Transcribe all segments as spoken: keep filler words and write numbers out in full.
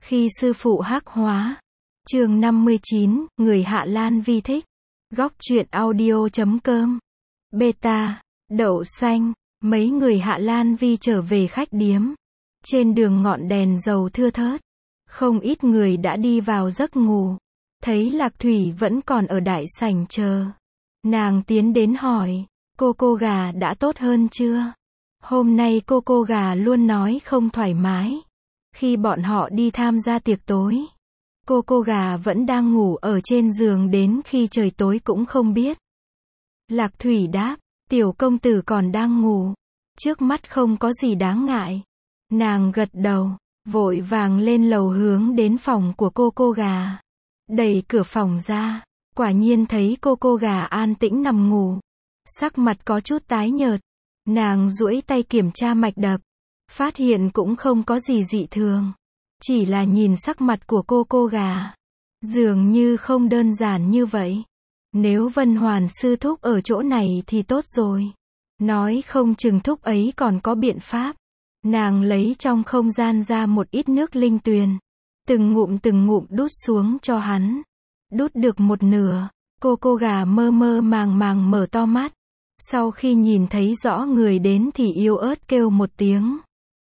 Khi sư phụ hắc hóa. Chương năm mươi chín, người Hạ Lan Vi thích. Góc truyện audio chấm com. Beta, đậu xanh, mấy người Hạ Lan Vi trở về khách điếm. Trên đường ngọn đèn dầu thưa thớt. Không ít người đã đi vào giấc ngủ. Thấy Lạc Thủy vẫn còn ở đại sảnh chờ. Nàng tiến đến hỏi, cô cô gà đã tốt hơn chưa? Hôm nay cô cô gà luôn nói không thoải mái. Khi bọn họ đi tham gia tiệc tối, cô cô gà vẫn đang ngủ ở trên giường đến khi trời tối cũng không biết. Lạc Thủy đáp, tiểu công tử còn đang ngủ. Trước mắt không có gì đáng ngại. Nàng gật đầu, vội vàng lên lầu hướng đến phòng của cô cô gà. Đẩy cửa phòng ra, quả nhiên thấy cô cô gà an tĩnh nằm ngủ. Sắc mặt có chút tái nhợt. Nàng duỗi tay kiểm tra mạch đập. Phát hiện cũng không có gì dị thường. Chỉ là nhìn sắc mặt của cô cô gà. Dường như không đơn giản như vậy. Nếu Vân Hoàn sư thúc ở chỗ này thì tốt rồi. Nói không chừng thúc ấy còn có biện pháp. Nàng lấy trong không gian ra một ít nước linh tuyền. Từng ngụm từng ngụm đút xuống cho hắn. Đút được một nửa, cô cô gà mơ mơ màng màng mở to mắt. Sau khi nhìn thấy rõ người đến thì yếu ớt kêu một tiếng.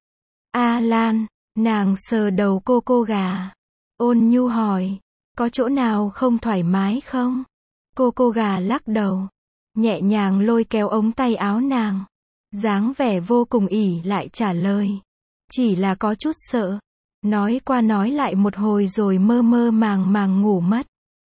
A Lan, nàng sờ đầu cô cô gà. Ôn nhu hỏi, có chỗ nào không thoải mái không? Cô cô gà lắc đầu. Nhẹ nhàng lôi kéo ống tay áo nàng. Dáng vẻ vô cùng ỉ lại trả lời. Chỉ là có chút sợ. Nói qua nói lại một hồi rồi mơ mơ màng màng ngủ mất.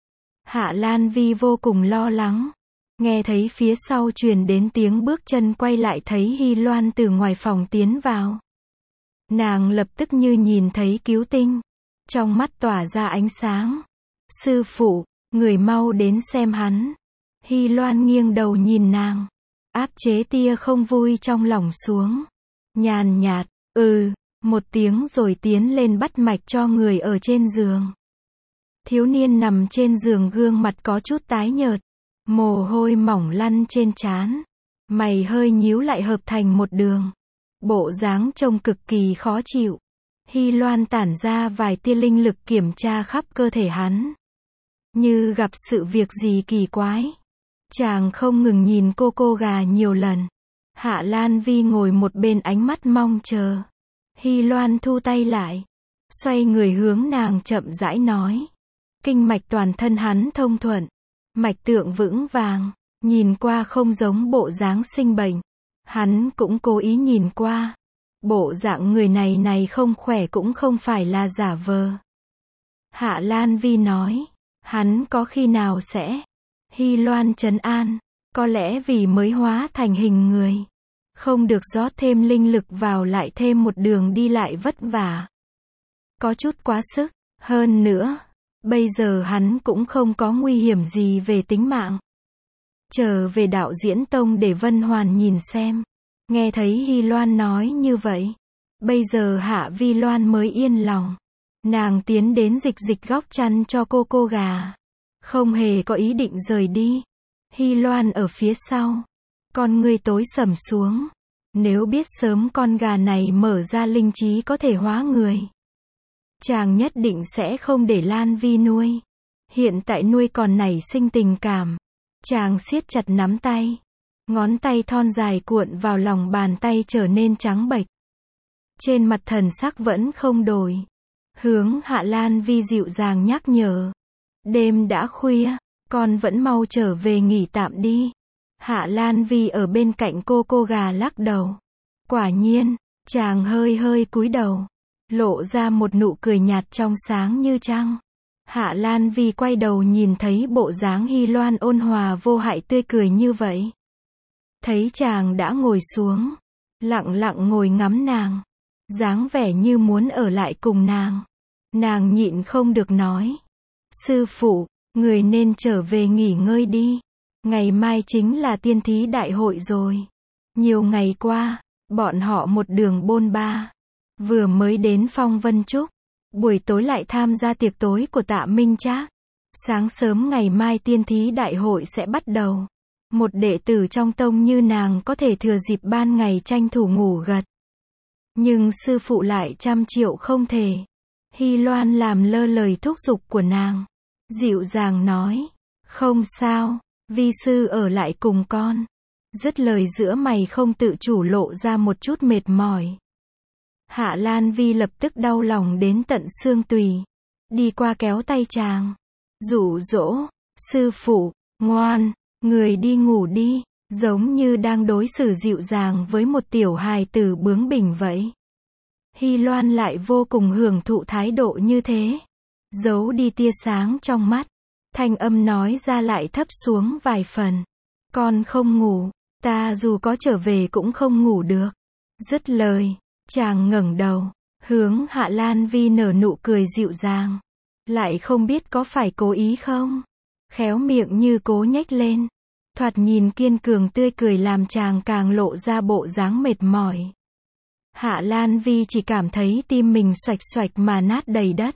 Hạ Lan Vi vô cùng lo lắng. Nghe thấy phía sau truyền đến tiếng bước chân quay lại thấy Hy Loan từ ngoài phòng tiến vào. Nàng lập tức như nhìn thấy cứu tinh. Trong mắt tỏa ra ánh sáng. Sư phụ, người mau đến xem hắn. Hy Loan nghiêng đầu nhìn nàng. Áp chế tia không vui trong lòng xuống. Nhàn nhạt, ừ, một tiếng rồi tiến lên bắt mạch cho người ở trên giường. Thiếu niên nằm trên giường gương mặt có chút tái nhợt. Mồ hôi mỏng lăn trên trán. Mày hơi nhíu lại hợp thành một đường. Bộ dáng trông cực kỳ khó chịu. Hy Loan tản ra vài tia linh lực kiểm tra khắp cơ thể hắn. Như gặp sự việc gì kỳ quái. Chàng không ngừng nhìn cô cô gà nhiều lần. Hạ Lan Vi ngồi một bên ánh mắt mong chờ. Hy Loan thu tay lại. Xoay người hướng nàng chậm rãi nói. Kinh mạch toàn thân hắn thông thuận. Mạch tượng vững vàng. Nhìn qua không giống bộ dáng sinh bệnh. Hắn cũng cố ý nhìn qua. Bộ dạng người này này không khỏe cũng không phải là giả vờ. Hạ Lan Vi nói. Hắn có khi nào sẽ. Hy Loan trấn an. Có lẽ vì mới hóa thành hình người. Không được rót thêm linh lực vào lại thêm một đường đi lại vất vả. Có chút quá sức. Hơn nữa. Bây giờ hắn cũng không có nguy hiểm gì về tính mạng. Trở về đạo diễn tông để Vân Hoàn nhìn xem. Nghe thấy Hy Loan nói như vậy. Bây giờ Hạ Vi Loan mới yên lòng. Nàng tiến đến dịch dịch góc chăn cho cô cô gà. Không hề có ý định rời đi. Hy Loan ở phía sau. Con ngươi tối sầm xuống. Nếu biết sớm con gà này mở ra linh trí có thể hóa người. Chàng nhất định sẽ không để Lan Vi nuôi. Hiện tại nuôi còn nảy sinh tình cảm. Chàng siết chặt nắm tay. Ngón tay thon dài cuộn vào lòng bàn tay trở nên trắng bệch. Trên mặt thần sắc vẫn không đổi. Hướng Hạ Lan Vi dịu dàng nhắc nhở. Đêm đã khuya, con vẫn mau trở về nghỉ tạm đi. Hạ Lan Vi ở bên cạnh cô cô gà lắc đầu. Quả nhiên, chàng hơi hơi cúi đầu. Lộ ra một nụ cười nhạt trong sáng như trăng. Hạ Lan Vi quay đầu nhìn thấy bộ dáng Hy Loan ôn hòa vô hại tươi cười như vậy. Thấy chàng đã ngồi xuống. Lặng lặng ngồi ngắm nàng. Dáng vẻ như muốn ở lại cùng nàng. Nàng nhịn không được nói. Sư phụ, người nên trở về nghỉ ngơi đi. Ngày mai chính là tiên thí đại hội rồi. Nhiều ngày qua, bọn họ một đường bôn ba. Vừa mới đến Phong Vân Trúc. Buổi tối lại tham gia tiệc tối của Tạ Minh Trác. Sáng sớm ngày mai tiên thí đại hội sẽ bắt đầu. Một đệ tử trong tông như nàng có thể thừa dịp ban ngày tranh thủ ngủ gật. Nhưng sư phụ lại trăm triệu không thể. Hy Loan làm lơ lời thúc giục của nàng. Dịu dàng nói. Không sao, vi sư ở lại cùng con. Dứt lời giữa mày không tự chủ lộ ra một chút mệt mỏi. Hạ Lan Vi lập tức đau lòng đến tận xương tùy. Đi qua kéo tay chàng. Dụ dỗ. Sư phụ, ngoan, người đi ngủ đi. Giống như đang đối xử dịu dàng với một tiểu hài tử bướng bỉnh vậy. Hy Loan lại vô cùng hưởng thụ thái độ như thế. Giấu đi tia sáng trong mắt. Thanh âm nói ra lại thấp xuống vài phần. Con không ngủ, ta dù có trở về cũng không ngủ được. Dứt lời, chàng ngẩng đầu, hướng Hạ Lan Vi nở nụ cười dịu dàng. Lại không biết có phải cố ý không? Khéo miệng như cố nhếch lên. Thoạt nhìn kiên cường tươi cười làm chàng càng lộ ra bộ dáng mệt mỏi. Hạ Lan Vi chỉ cảm thấy tim mình xoạch xoạch mà nát đầy đất.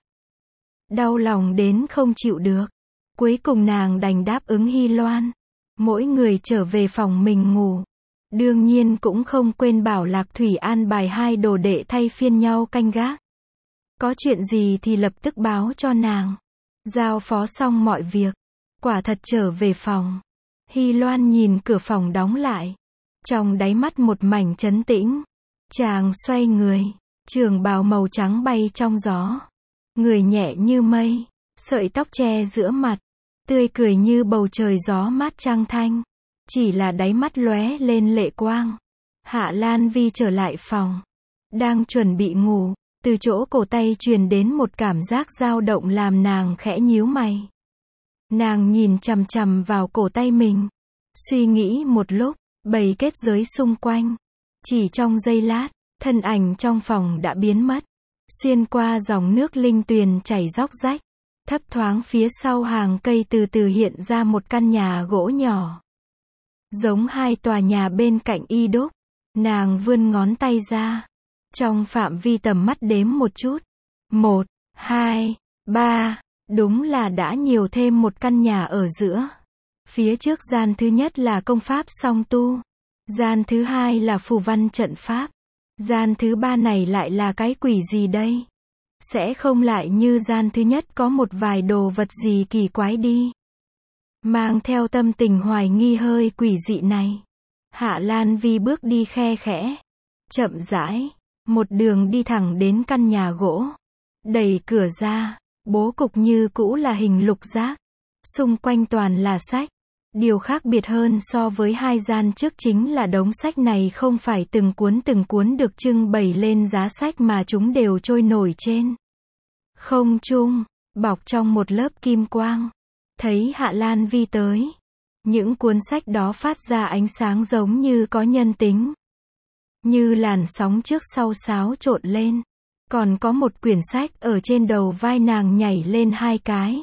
Đau lòng đến không chịu được. Cuối cùng nàng đành đáp ứng Hy Loan. Mỗi người trở về phòng mình ngủ. Đương nhiên cũng không quên bảo Lạc Thủy an bài hai đồ đệ thay phiên nhau canh gác. Có chuyện gì thì lập tức báo cho nàng. Giao phó xong mọi việc. Quả thật trở về phòng. Hy Loan nhìn cửa phòng đóng lại. Trong đáy mắt một mảnh trấn tĩnh. Chàng xoay người. Trường bào màu trắng bay trong gió. Người nhẹ như mây. Sợi tóc che giữa mặt. Tươi cười như bầu trời gió mát trăng thanh. Chỉ là đáy mắt lóe lên lệ quang. Hạ Lan Vi trở lại phòng. Đang chuẩn bị ngủ. Từ chỗ cổ tay truyền đến một cảm giác dao động làm nàng khẽ nhíu mày. Nàng nhìn chằm chằm vào cổ tay mình. Suy nghĩ một lúc, bầy kết giới xung quanh. Chỉ trong giây lát, thân ảnh trong phòng đã biến mất. Xuyên qua dòng nước linh tuyền chảy róc rách. Thấp thoáng phía sau hàng cây từ từ hiện ra một căn nhà gỗ nhỏ. Giống hai tòa nhà bên cạnh y đúc. Nàng vươn ngón tay ra. Trong phạm vi tầm mắt đếm một chút. Một, hai, ba. Đúng là đã nhiều thêm một căn nhà ở giữa. Phía trước gian thứ nhất là công pháp song tu. Gian thứ hai là phù văn trận pháp. Gian thứ ba này lại là cái quỷ gì đây? Sẽ không lại như gian thứ nhất có một vài đồ vật gì kỳ quái đi. Mang theo tâm tình hoài nghi hơi quỷ dị này. Hạ Lan Vi bước đi khe khẽ. Chậm rãi. Một đường đi thẳng đến căn nhà gỗ. Đẩy cửa ra. Bố cục như cũ là hình lục giác. Xung quanh toàn là sách. Điều khác biệt hơn so với hai gian trước chính là đống sách này không phải từng cuốn từng cuốn được trưng bày lên giá sách mà chúng đều trôi nổi trên không trung, bọc trong một lớp kim quang. Thấy Hạ Lan Vi tới. Những cuốn sách đó phát ra ánh sáng giống như có nhân tính. Như làn sóng trước sau xáo trộn lên. Còn có một quyển sách ở trên đầu vai nàng nhảy lên hai cái.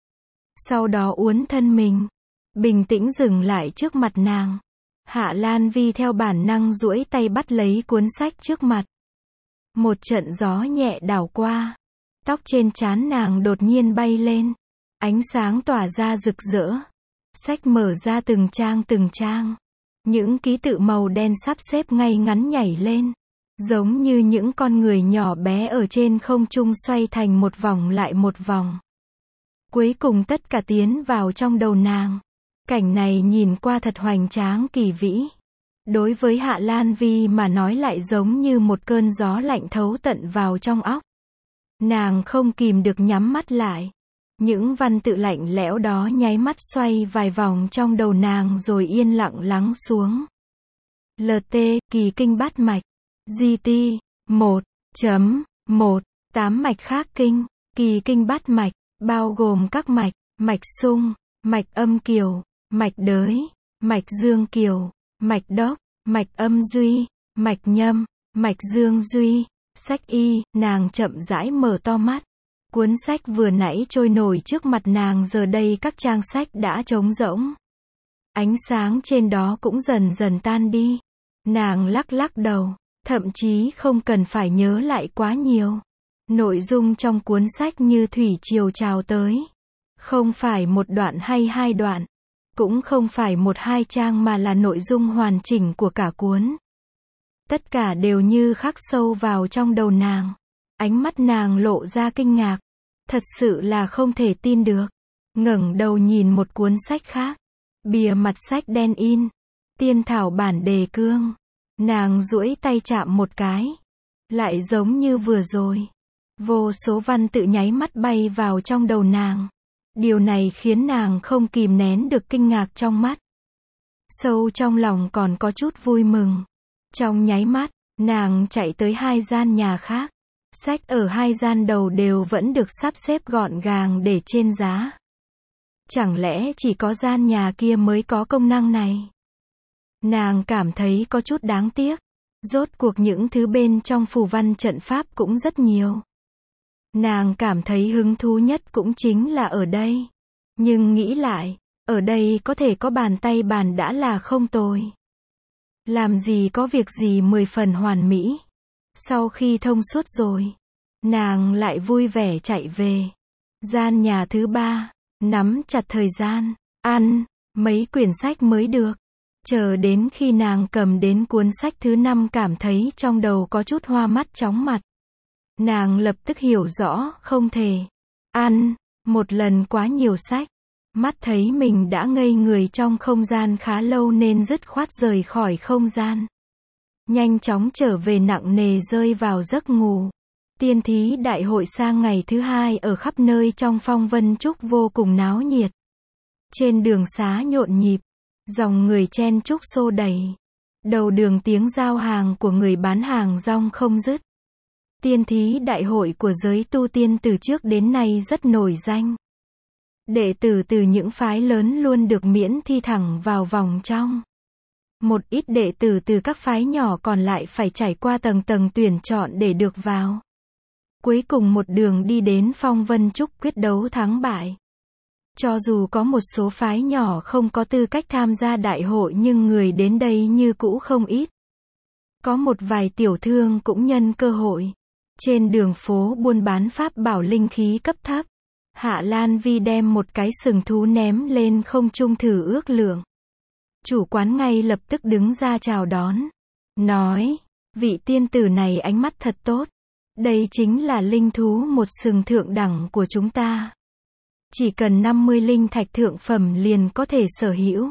Sau đó uốn thân mình. Bình tĩnh dừng lại trước mặt nàng. Hạ Lan Vi theo bản năng duỗi tay bắt lấy cuốn sách trước mặt. Một trận gió nhẹ đảo qua. Tóc trên trán nàng đột nhiên bay lên. Ánh sáng tỏa ra rực rỡ. Sách mở ra từng trang từng trang. Những ký tự màu đen sắp xếp ngay ngắn nhảy lên. Giống như những con người nhỏ bé ở trên không trung xoay thành một vòng lại một vòng. Cuối cùng tất cả tiến vào trong đầu nàng. Cảnh này nhìn qua thật hoành tráng kỳ vĩ. Đối với Hạ Lan Vi mà nói lại giống như một cơn gió lạnh thấu tận vào trong óc. Nàng không kìm được nhắm mắt lại. Những văn tự lạnh lẽo đó nháy mắt xoay vài vòng trong đầu nàng rồi yên lặng lắng xuống. lờ tê, kỳ kinh bát mạch. giê tê, một chấm một, tám mạch khác kinh. Kỳ kinh bát mạch, bao gồm các mạch, mạch sung, mạch âm kiều, mạch đới, mạch dương kiều, mạch đốc, mạch âm duy, mạch nhâm, mạch dương duy. Sách y, nàng chậm rãi mở to mắt. Cuốn sách vừa nãy trôi nổi trước mặt nàng giờ đây các trang sách đã trống rỗng. Ánh sáng trên đó cũng dần dần tan đi. Nàng lắc lắc đầu, thậm chí không cần phải nhớ lại quá nhiều. Nội dung trong cuốn sách như thủy triều trào tới. Không phải một đoạn hay hai đoạn. Cũng không phải một hai trang mà là nội dung hoàn chỉnh của cả cuốn. Tất cả đều như khắc sâu vào trong đầu nàng. Ánh mắt nàng lộ ra kinh ngạc. Thật sự là không thể tin được. Ngẩng đầu nhìn một cuốn sách khác. Bìa mặt sách đen in. Tiên thảo bản đề cương. Nàng duỗi tay chạm một cái. Lại giống như vừa rồi. Vô số văn tự nháy mắt bay vào trong đầu nàng. Điều này khiến nàng không kìm nén được kinh ngạc trong mắt. Sâu trong lòng còn có chút vui mừng. Trong nháy mắt, nàng chạy tới hai gian nhà khác. Sách ở hai gian đầu đều vẫn được sắp xếp gọn gàng để trên giá. Chẳng lẽ chỉ có gian nhà kia mới có công năng này? Nàng cảm thấy có chút đáng tiếc. Rốt cuộc những thứ bên trong phù văn trận pháp cũng rất nhiều. Nàng cảm thấy hứng thú nhất cũng chính là ở đây. Nhưng nghĩ lại, ở đây có thể có bàn tay bàn đã là không tồi. Làm gì có việc gì mười phần hoàn mỹ. Sau khi thông suốt rồi, nàng lại vui vẻ chạy về. Gian nhà thứ ba, nắm chặt thời gian, ăn, mấy quyển sách mới được. Chờ đến khi nàng cầm đến cuốn sách thứ năm cảm thấy trong đầu có chút hoa mắt chóng mặt. Nàng lập tức hiểu rõ, không thể ăn một lần quá nhiều sách. Mắt thấy mình đã ngây người trong không gian khá lâu nên dứt khoát rời khỏi không gian. Nhanh chóng trở về nặng nề rơi vào giấc ngủ. Tiên thí đại hội sang ngày thứ hai ở khắp nơi trong Phong Vân Trúc vô cùng náo nhiệt. Trên đường xá nhộn nhịp, dòng người chen chúc xô đẩy. Đầu đường tiếng giao hàng của người bán hàng rong không dứt. Tiên thí đại hội của giới tu tiên từ trước đến nay rất nổi danh. Đệ tử từ những phái lớn luôn được miễn thi thẳng vào vòng trong. Một ít đệ tử từ các phái nhỏ còn lại phải trải qua tầng tầng tuyển chọn để được vào. Cuối cùng một đường đi đến Phong Vân Trúc quyết đấu thắng bại. Cho dù có một số phái nhỏ không có tư cách tham gia đại hội nhưng người đến đây như cũ không ít. Có một vài tiểu thương cũng nhân cơ hội. Trên đường phố buôn bán pháp bảo linh khí cấp thấp. Hạ Lan Vi đem một cái sừng thú ném lên không trung thử ước lượng. Chủ quán ngay lập tức đứng ra chào đón. Nói, vị tiên tử này ánh mắt thật tốt. Đây chính là linh thú một sừng thượng đẳng của chúng ta. Chỉ cần năm mươi linh thạch thượng phẩm liền có thể sở hữu.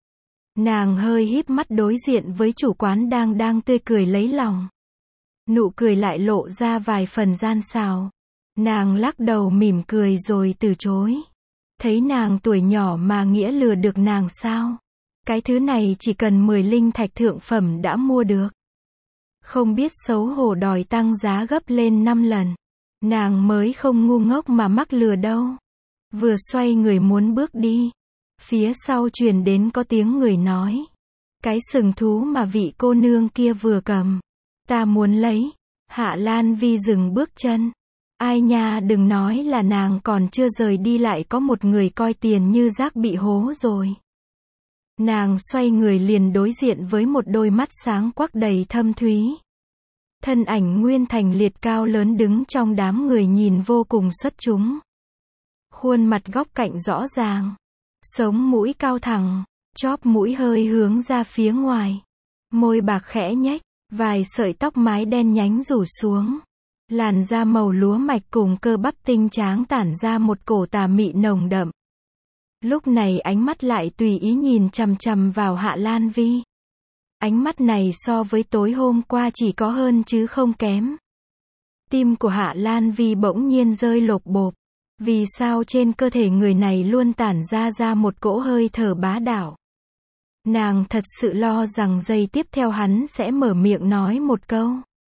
Nàng hơi híp mắt đối diện với chủ quán đang đang tươi cười lấy lòng. Nụ cười lại lộ ra vài phần gian xào. Nàng lắc đầu mỉm cười rồi từ chối. Thấy nàng tuổi nhỏ mà nghĩa lừa được nàng sao? Cái thứ này chỉ cần mười linh thạch thượng phẩm đã mua được. Không biết xấu hổ đòi tăng giá gấp lên năm lần. Nàng mới không ngu ngốc mà mắc lừa đâu. Vừa xoay người muốn bước đi. Phía sau truyền đến có tiếng người nói. Cái sừng thú mà vị cô nương kia vừa cầm. Ta muốn lấy. Hạ Lan Vi dừng bước chân. Ai nha, đừng nói là nàng còn chưa rời đi lại có một người coi tiền như rác bị hố rồi. Nàng xoay người liền đối diện với một đôi mắt sáng quắc đầy thâm thúy. Thân ảnh Nguyên Thành Liệt cao lớn đứng trong đám người nhìn vô cùng xuất chúng. Khuôn mặt góc cạnh rõ ràng. Sống mũi cao thẳng, chóp mũi hơi hướng ra phía ngoài. Môi bạc khẽ nhếch, vài sợi tóc mái đen nhánh rủ xuống. Làn da màu lúa mạch cùng cơ bắp tinh tráng tản ra một cổ tà mị nồng đậm. Lúc này ánh mắt lại tùy ý nhìn chằm chằm vào Hạ Lan Vi. Ánh mắt này so với tối hôm qua chỉ có hơn chứ không kém. Tim của Hạ Lan Vi bỗng nhiên rơi lột bột. Vì sao trên cơ thể người này luôn tản ra ra một cỗ hơi thở bá đạo. Nàng thật sự lo rằng giây tiếp theo hắn sẽ mở miệng nói một câu.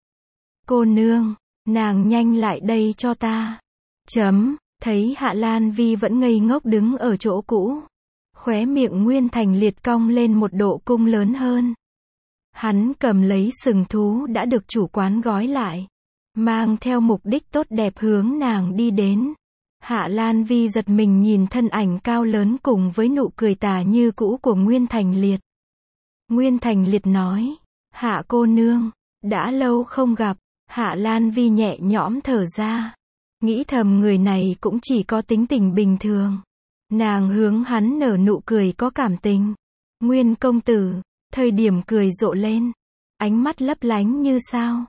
Cô nương, nàng nhanh lại đây cho ta. Chấm, thấy Hạ Lan Vi vẫn ngây ngốc đứng ở chỗ cũ. Khóe miệng Nguyên Thành Liệt cong lên một độ cung lớn hơn. Hắn cầm lấy sừng thú đã được chủ quán gói lại. Mang theo mục đích tốt đẹp hướng nàng đi đến. Hạ Lan Vi giật mình nhìn thân ảnh cao lớn cùng với nụ cười tà như cũ của Nguyên Thành Liệt. Nguyên Thành Liệt nói, Hạ cô nương, đã lâu không gặp. Hạ Lan Vi nhẹ nhõm thở ra. Nghĩ thầm người này cũng chỉ có tính tình bình thường. Nàng hướng hắn nở nụ cười có cảm tình. Nguyên công tử, thời điểm cười rộ lên. Ánh mắt lấp lánh như sao.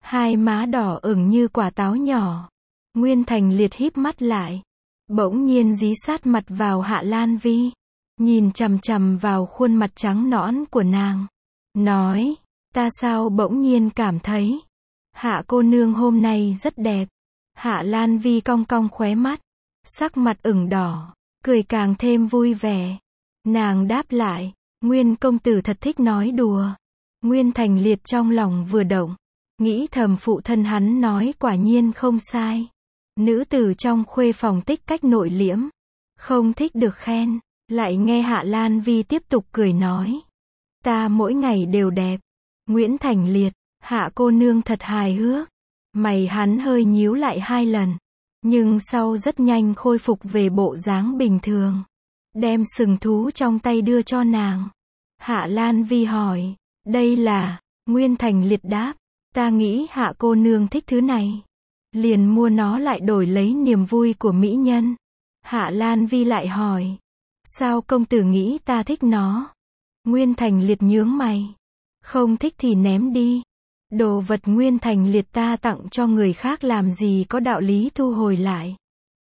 hai má đỏ ửng như quả táo nhỏ. Nguyên Thành Liệt híp mắt lại, bỗng nhiên dí sát mặt vào Hạ Lan Vi, nhìn chằm chằm vào khuôn mặt trắng nõn của nàng, nói, ta sao bỗng nhiên cảm thấy, Hạ cô nương hôm nay rất đẹp. Hạ Lan Vi cong cong khóe mắt, sắc mặt ửng đỏ, cười càng thêm vui vẻ. Nàng đáp lại, Nguyên công tử thật thích nói đùa. Nguyên Thành Liệt trong lòng vừa động, nghĩ thầm phụ thân hắn nói quả nhiên không sai. Nữ tử trong khuê phòng tích cách nội liễm, không thích được khen, lại nghe Hạ Lan Vi tiếp tục cười nói. Ta mỗi ngày đều đẹp. Nguyễn Thành Liệt, Hạ cô nương thật hài hước. Mày hắn hơi nhíu lại hai lần, nhưng sau rất nhanh khôi phục về bộ dáng bình thường. Đem sừng thú trong tay đưa cho nàng. Hạ Lan Vi hỏi, đây là, Nguyên Thành Liệt đáp, ta nghĩ Hạ cô nương thích thứ này. Liền mua nó lại đổi lấy niềm vui của mỹ nhân. Hạ Lan Vi lại hỏi, sao công tử nghĩ ta thích nó? Nguyên Thành Liệt nhướng mày, không thích thì ném đi. Đồ vật Nguyên Thành Liệt ta tặng cho người khác làm gì có đạo lý thu hồi lại.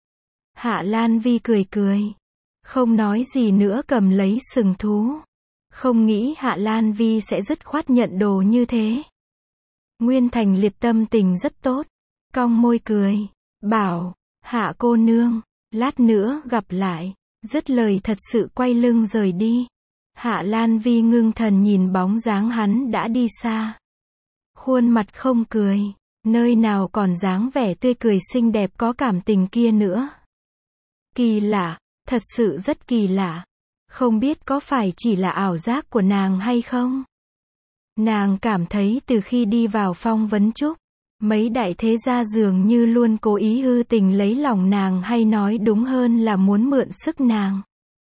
Hạ Lan Vi cười cười, không nói gì nữa cầm lấy sừng thú. Không nghĩ Hạ Lan Vi sẽ dứt khoát nhận đồ như thế. Nguyên Thành Liệt tâm tình rất tốt, cong môi cười, bảo, Hạ cô nương, lát nữa gặp lại. Dứt lời thật sự quay lưng rời đi. Hạ Lan Vi ngưng thần nhìn bóng dáng hắn đã đi xa. Khuôn mặt không cười, nơi nào còn dáng vẻ tươi cười xinh đẹp có cảm tình kia nữa. Kỳ lạ, thật sự rất kỳ lạ. Không biết có phải chỉ là ảo giác của nàng hay không? Nàng cảm thấy từ khi đi vào Phong Vấn Trúc, mấy đại thế gia dường như luôn cố ý hư tình lấy lòng nàng, hay nói đúng hơn là muốn mượn sức nàng.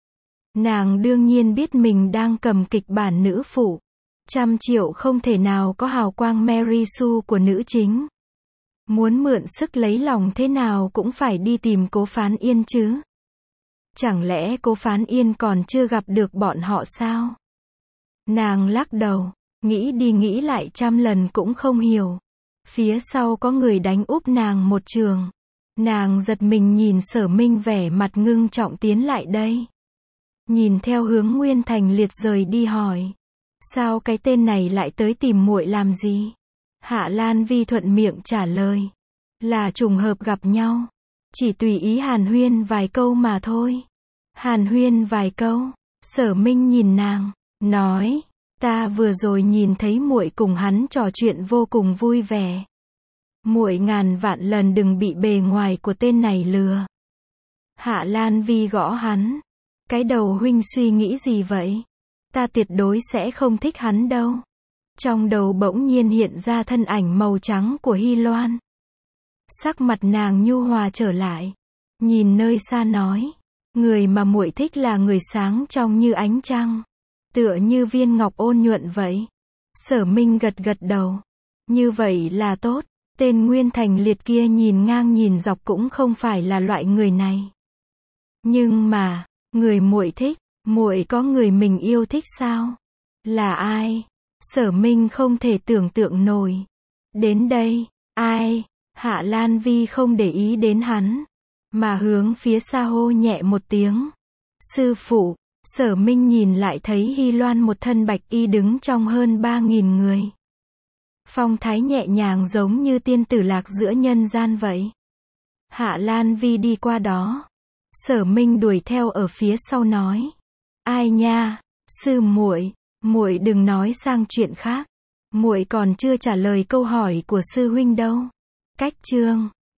Nàng đương nhiên biết mình đang cầm kịch bản nữ phụ. Trăm triệu không thể nào có hào quang Mary Sue của nữ chính. Muốn mượn sức lấy lòng thế nào cũng phải đi tìm Cố Phán Yên chứ. Chẳng lẽ Cố Phán Yên còn chưa gặp được bọn họ sao? Nàng lắc đầu, nghĩ đi nghĩ lại trăm lần cũng không hiểu. Phía sau có người đánh úp nàng một trường. Nàng giật mình nhìn Sở Minh vẻ mặt ngưng trọng tiến lại đây. Nhìn theo hướng Nguyên Thành Liệt rời đi hỏi, sao cái tên này lại tới tìm muội làm gì? Hạ Lan Vi thuận miệng trả lời, là trùng hợp gặp nhau, chỉ tùy ý hàn huyên vài câu mà thôi. Hàn huyên vài câu, Sở Minh nhìn nàng, nói, ta vừa rồi nhìn thấy muội cùng hắn trò chuyện vô cùng vui vẻ. Muội ngàn vạn lần đừng bị bề ngoài của tên này lừa. Hạ Lan Vi gõ hắn, cái đầu huynh suy nghĩ gì vậy? Ta tuyệt đối sẽ không thích hắn đâu. Trong đầu bỗng nhiên hiện ra thân ảnh màu trắng của Hy Loan. Sắc mặt nàng nhu hòa trở lại, nhìn nơi xa nói, người mà muội thích là người sáng trong như ánh trăng, tựa như viên ngọc ôn nhuận vậy. Sở Minh gật gật đầu, như vậy là tốt. Tên Nguyên Thành Liệt kia nhìn ngang nhìn dọc cũng không phải là loại người này. Nhưng mà, người muội thích, muội có người mình yêu thích sao? Là ai? Sở Minh không thể tưởng tượng nổi. Đến đây, ai? Hạ Lan Vi không để ý đến hắn, mà hướng phía xa hô nhẹ một tiếng. Sư phụ. Sở Minh nhìn lại thấy Hy Loan một thân bạch y đứng trong hơn ba nghìn người. Phong thái nhẹ nhàng giống như tiên tử lạc giữa nhân gian vậy. Hạ Lan Vi đi qua đó. Sở Minh đuổi theo ở phía sau nói, ai nha, sư muội, muội đừng nói sang chuyện khác. Muội còn chưa trả lời câu hỏi của sư huynh đâu. Cách chương